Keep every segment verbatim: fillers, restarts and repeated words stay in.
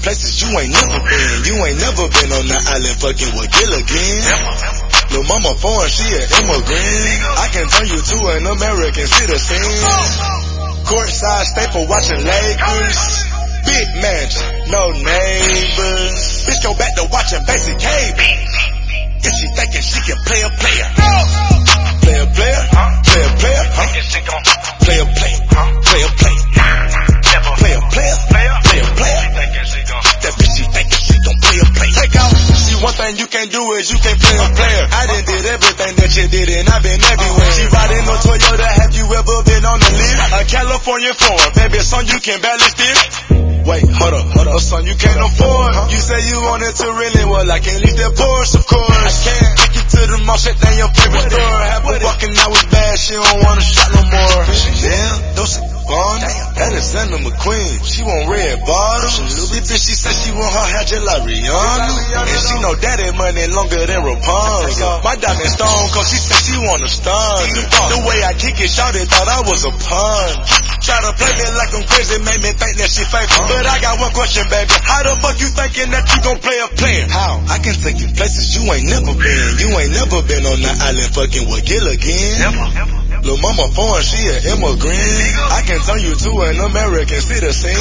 places you ain't never been. You ain't never been on the island fucking with Gilligan. Lil' mama foreign, she an immigrant. I can turn you to an American citizen. Courtside staple watching Lakers. Big mansion, no neighbors. Bitch go back to watching basic cable. If she thinking she can play a player. Play a player, play a player, huh? Play a player, play a player. Play a player, play a player. That bitch she thinking she gon' play a player. Take out. See, one thing you can't do is you can't play a player. I done did everything that you did and I've been everywhere. She riding no Toyota, have you ever been on the lift? A California foreign, baby, son, you can barely steer. Wait, hold up, hold up, son, you can't afford. You say you wanted to really, well, I can't leave that Porsche, of course. I can't take you to the mall, shut down your favorite store. Have her walking out with bad, she don't wanna shop no more. Damn, those gone. That is Anna McQueen, she want red bottoms. Little bitch, she said she want her hair just like Rihanna. And she know daddy money longer than Rapunzel. My diamond stone, cause she said she want a stun. The way I kick it, shawty thought I was a pun. Try to play me like I'm crazy, made me think that she faithful. But I got one question, baby. How the fuck you thinking that you gon' play a player? How? I can take you places you ain't never been. You ain't never been on the island fucking with Gilligan. Never, never. Lil' mama foreign, she an immigrant. I can turn you to an American citizen.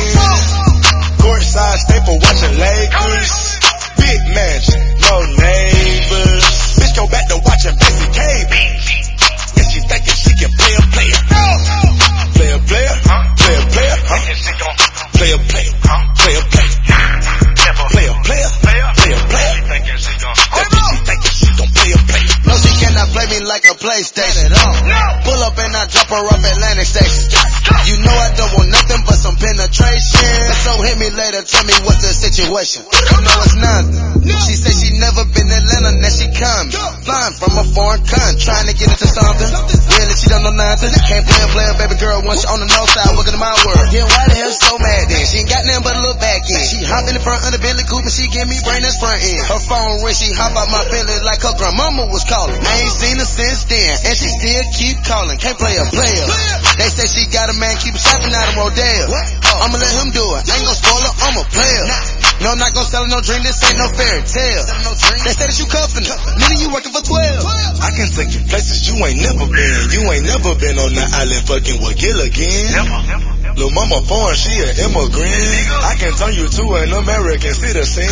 Courtside staple watching Lakers. Big mansion, no neighbors. Bitch go back to watching basic cable. If she thinking she can play a player. Play a player, play a player, huh? Play a player, play a player. Play a player, play a player. That bitch she thinking she gon' play a player. No, she cannot play me like a PlayStation. Pull up and I drop her off Atlantic Station. You know I don't want nothing but some penetration. So hit me later, tell me what's the situation. You know it's nothing. She said she never been in Atlanta, now she coming. Flying from a foreign country, trying to get into something. Really, she don't know nothing. Can't play a player, baby girl, once she on the north side, welcome to my world. Yeah, why the hell she so mad then? She ain't got nothing but a little back end. She hop in the front of the Bentley coupe and she give me brain that's front end. Her phone ring, she hop out my Bentley like her grandmama was calling. I ain't seen her since then, and she still keep calling. Can't play a player. They say she got a man, keep shopping out of Rodale. I'ma let him do it. I ain't gon' spoil her, I'm a player. No, I'm not gon' sell her no dream, this ain't no fairy tale. They say that you cuffin' her, meaning you working for twelve. I can take you places you ain't never been. You ain't never been on the island fucking with Gilligan. Lil' mama foreign, she an immigrant. I can turn you to an American citizen.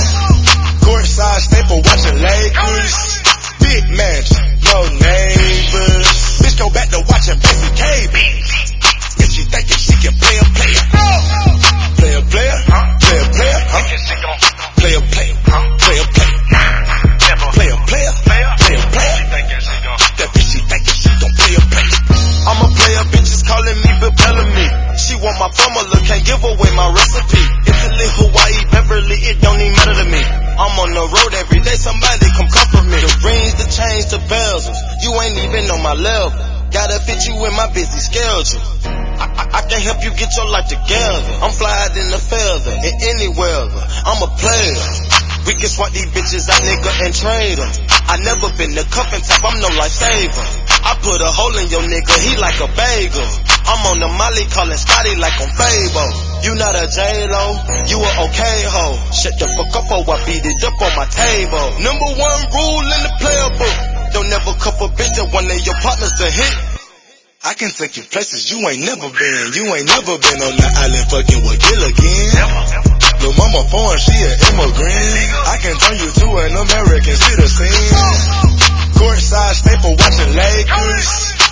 Courtside staple watching Lakers. Big mansion, no neighbors. Bitch go back to watching basic cable. If she thinking she can play a player. Play a player, play a player, huh? Play a player, play a player. Play a player, play a player. That bitch she thinking she gon' play a player. I'm a player, bitches calling me Bill Bellamy. She want my formula, can't give away my recipe. Italy, Hawaii, Beverly, it don't even matter to me. I'm on the road every day, somebody come comfort me. The rings, the chains, the bells, you ain't even on my level. Gotta fit you in my busy schedule. I, I, I can help you get your life together. I'm flying in the feather, in any weather. I'm a player. We can swap these bitches out, nigga, and trade them. I never been the cuffin' type, I'm no lifesaver. I put a hole in your nigga, he like a bagel. I'm on the molly, calling Scotty like I'm Fable. You not a J-Lo, you a okay hoe. Shut the fuck up or I beat it up on my table. Number one rule in the player book: don't never cuff a bitch that one of your partners to hit. I can take you places you ain't never been. You ain't never been on the island fucking with Gilligan. Lil' mama foreign, she an immigrant. I can turn you to an American citizen. Courtside staple watching Lakers.